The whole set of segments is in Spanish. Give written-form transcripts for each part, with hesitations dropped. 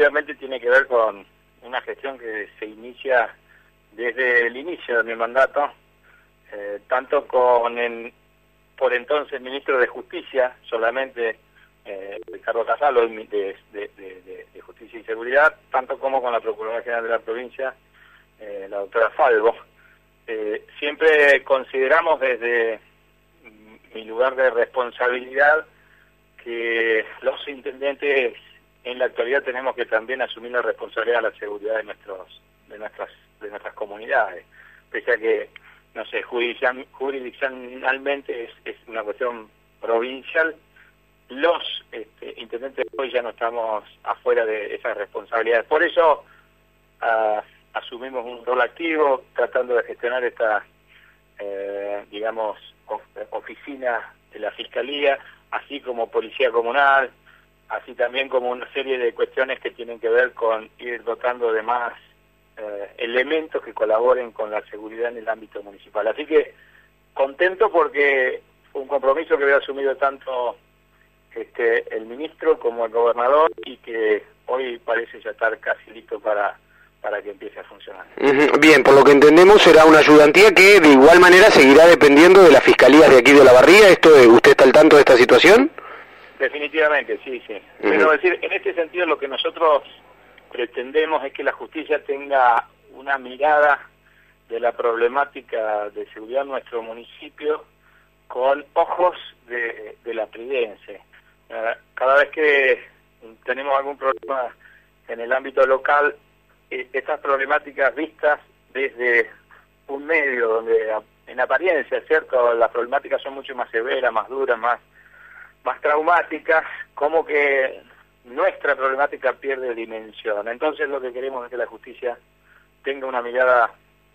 definitivamente tiene que ver con una gestión que se inicia desde el inicio de mi mandato, tanto con el por entonces ministro de Justicia, solamente Ricardo Casalo, de Justicia y Seguridad, tanto como con la Procuradora General de la provincia, la doctora Falvo. Siempre consideramos desde mi lugar de responsabilidad que los intendentes en la actualidad tenemos que también asumir la responsabilidad de la seguridad de nuestras comunidades, pese a que, no sé, jurisdiccionalmente es una cuestión provincial. Los intendentes hoy ya no estamos afuera de esas responsabilidades, por eso asumimos un rol activo tratando de gestionar esta oficina de la Fiscalía, así como Policía Comunal, así también como una serie de cuestiones que tienen que ver con ir dotando de más elementos que colaboren con la seguridad en el ámbito municipal. Así que contento porque fue un compromiso que había asumido tanto el ministro como el gobernador y que hoy parece ya estar casi listo para que empiece a funcionar. Bien, por lo que entendemos será una ayudantía que de igual manera seguirá dependiendo de las fiscalías de aquí de Olavarría. ¿Usted está al tanto de esta situación? Definitivamente, sí. Pero decir, en este sentido lo que nosotros pretendemos es que la justicia tenga una mirada de la problemática de seguridad en nuestro municipio con ojos de la pridense. Cada vez que tenemos algún problema en el ámbito local, estas problemáticas vistas desde un medio donde en apariencia, ¿cierto?, las problemáticas son mucho más severas, más duras, más traumáticas, como que nuestra problemática pierde dimensión. Entonces lo que queremos es que la justicia tenga una mirada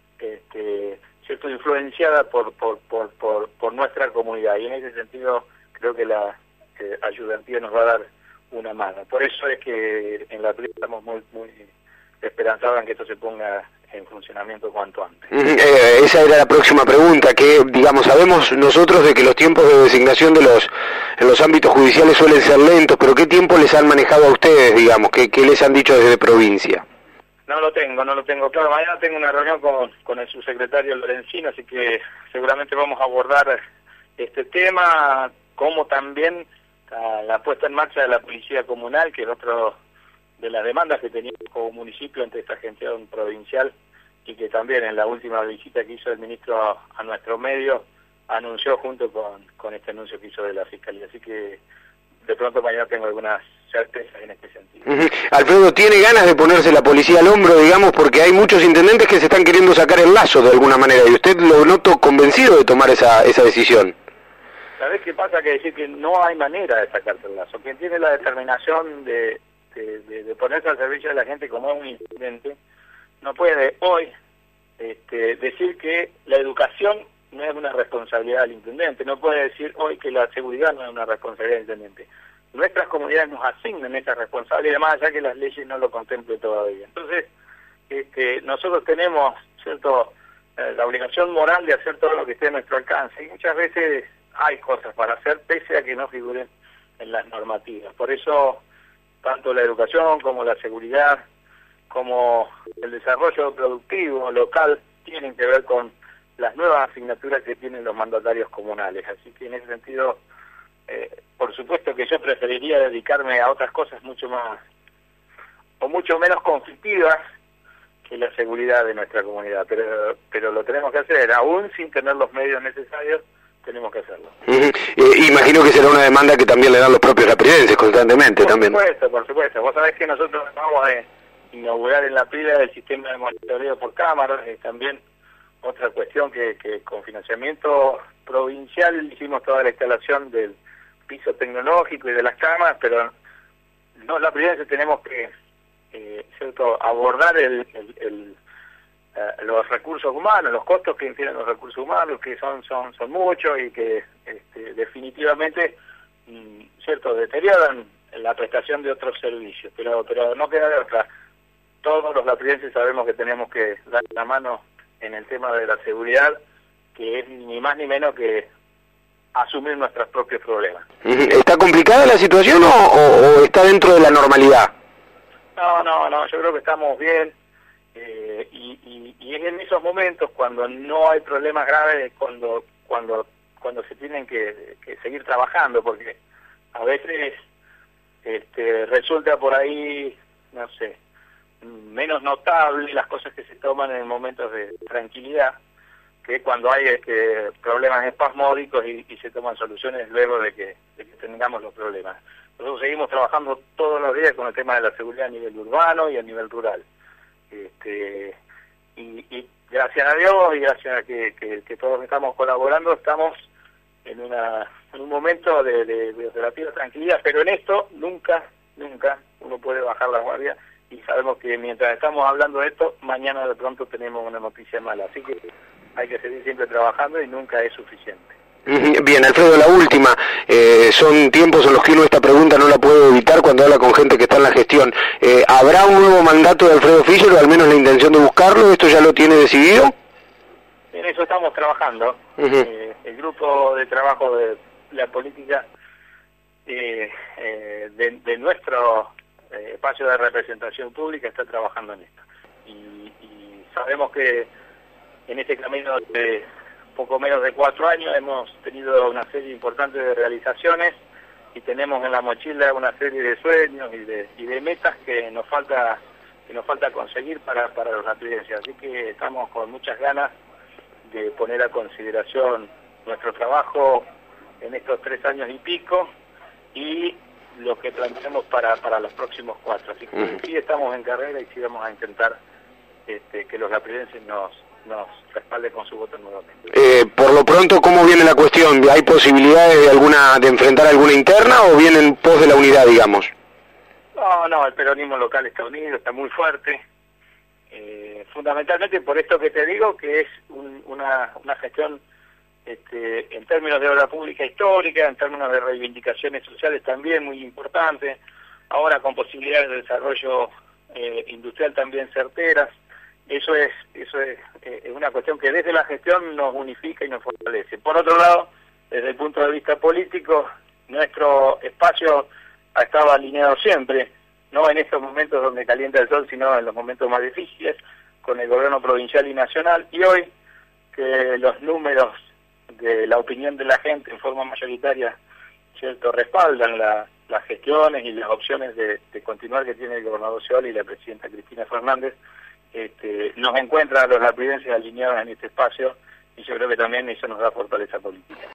cierto, influenciada por nuestra comunidad, y en ese sentido creo que la ayudantía nos va a dar una mano. Por eso es que en la PRI estamos muy esperanzados en que esto se ponga en funcionamiento cuanto antes. Esa era la próxima pregunta, que sabemos nosotros de que los tiempos de designación en los ámbitos judiciales suelen ser lentos, pero ¿qué tiempo les han manejado a ustedes, ¿Qué les han dicho desde provincia? No lo tengo claro. Mañana tengo una reunión con el subsecretario Lorenzino, así que seguramente vamos a abordar este tema, como también la puesta en marcha de la Policía Comunal, que es otro de las demandas que teníamos como municipio ante esta gestión provincial, y que también en la última visita que hizo el ministro a nuestro medio anunció junto con este anuncio que hizo de la Fiscalía. Así que de pronto mañana tengo algunas certezas en este sentido. Alfredo, ¿tiene ganas de ponerse la policía al hombro, porque hay muchos intendentes que se están queriendo sacar el lazo de alguna manera, y usted lo noto convencido de tomar esa decisión? ¿Sabés qué pasa? Que decir que no hay manera de sacarse el lazo. Quien tiene la determinación de ponerse al servicio de la gente como es un intendente, no puede hoy decir que la educación no es una responsabilidad del intendente, no puede decir hoy que la seguridad no es una responsabilidad del intendente. Nuestras comunidades nos asignan esa responsabilidad, más allá que las leyes no lo contemplen todavía. Entonces, nosotros tenemos, ¿cierto?, la obligación moral de hacer todo lo que esté a nuestro alcance, y muchas veces hay cosas para hacer pese a que no figuren en las normativas. Por eso tanto la educación como la seguridad, como el desarrollo productivo local, tienen que ver con las nuevas asignaturas que tienen los mandatarios comunales. Así que en ese sentido, por supuesto que yo preferiría dedicarme a otras cosas mucho menos conflictivas que la seguridad de nuestra comunidad, pero lo tenemos que hacer, aún sin tener los medios necesarios. Tenemos que hacerlo. Imagino que será una demanda que también le dan los propios lapridenses constantemente. Por supuesto. Vos sabés que nosotros vamos a inaugurar en la pila el sistema de monitoreo por cámaras, también otra cuestión que con financiamiento provincial hicimos toda la instalación del piso tecnológico y de las cámaras, pero no, lapridenses tenemos que abordar los recursos humanos, los costos que infieren los recursos humanos, que son muchos y que definitivamente deterioran la prestación de otros servicios, pero no queda de otra. Todos los lapridenses sabemos que tenemos que dar la mano en el tema de la seguridad, que es ni más ni menos que asumir nuestros propios problemas. ¿Está complicada la situación o está dentro de la normalidad? No, yo creo que estamos bien. Y es en esos momentos cuando no hay problemas graves, cuando se tienen que seguir trabajando, porque a veces resulta por ahí, no sé, menos notable las cosas que se toman en momentos de tranquilidad que cuando hay problemas espasmódicos y se toman soluciones luego de que tengamos los problemas. Nosotros seguimos trabajando todos los días con el tema de la seguridad a nivel urbano y a nivel rural. Y gracias a Dios y gracias a que todos estamos colaborando, estamos en un momento de relativa tranquilidad, pero en esto nunca uno puede bajar la guardia, y sabemos que mientras estamos hablando de esto, mañana de pronto tenemos una noticia mala, así que hay que seguir siempre trabajando y nunca es suficiente. Bien, Alfredo, la última. Son tiempos en los que uno esta pregunta no la puede evitar cuando habla con gente que está en la gestión. ¿Habrá un nuevo mandato de Alfredo Fischer, o al menos la intención de buscarlo? ¿Esto ya lo tiene decidido? En eso estamos trabajando. El grupo de trabajo de la política de nuestro espacio de representación pública está trabajando en esto. Y sabemos que en este camino de poco menos de 4 años hemos tenido una serie importante de realizaciones y tenemos en la mochila una serie de sueños y de metas que nos falta conseguir para los latridenses. Así que estamos con muchas ganas de poner a consideración nuestro trabajo en estos 3 años y pico y lo que planteamos para los próximos 4. Así que sí estamos en carrera y sí vamos a intentar que los latridenses nos respalden con su voto nuevamente. Por lo pronto, ¿cómo viene la cuestión? ¿Hay posibilidades de enfrentar alguna interna o viene en pos de la unidad, digamos? No, el peronismo local está unido, está muy fuerte. Fundamentalmente por esto que te digo, que es una gestión en términos de obra pública histórica, en términos de reivindicaciones sociales también muy importante, ahora con posibilidades de desarrollo industrial también certeras. Eso es una cuestión que desde la gestión nos unifica y nos fortalece. Por otro lado, desde el punto de vista político, nuestro espacio ha estado alineado siempre, no en estos momentos donde calienta el sol, sino en los momentos más difíciles, con el gobierno provincial y nacional, y hoy que los números de la opinión de la gente en forma mayoritaria, cierto, respaldan las gestiones y las opciones de continuar que tiene el gobernador Scioli y la presidenta Cristina Fernández, nos encuentra a los latridenses alineados en este espacio, y yo creo que también eso nos da fortaleza política.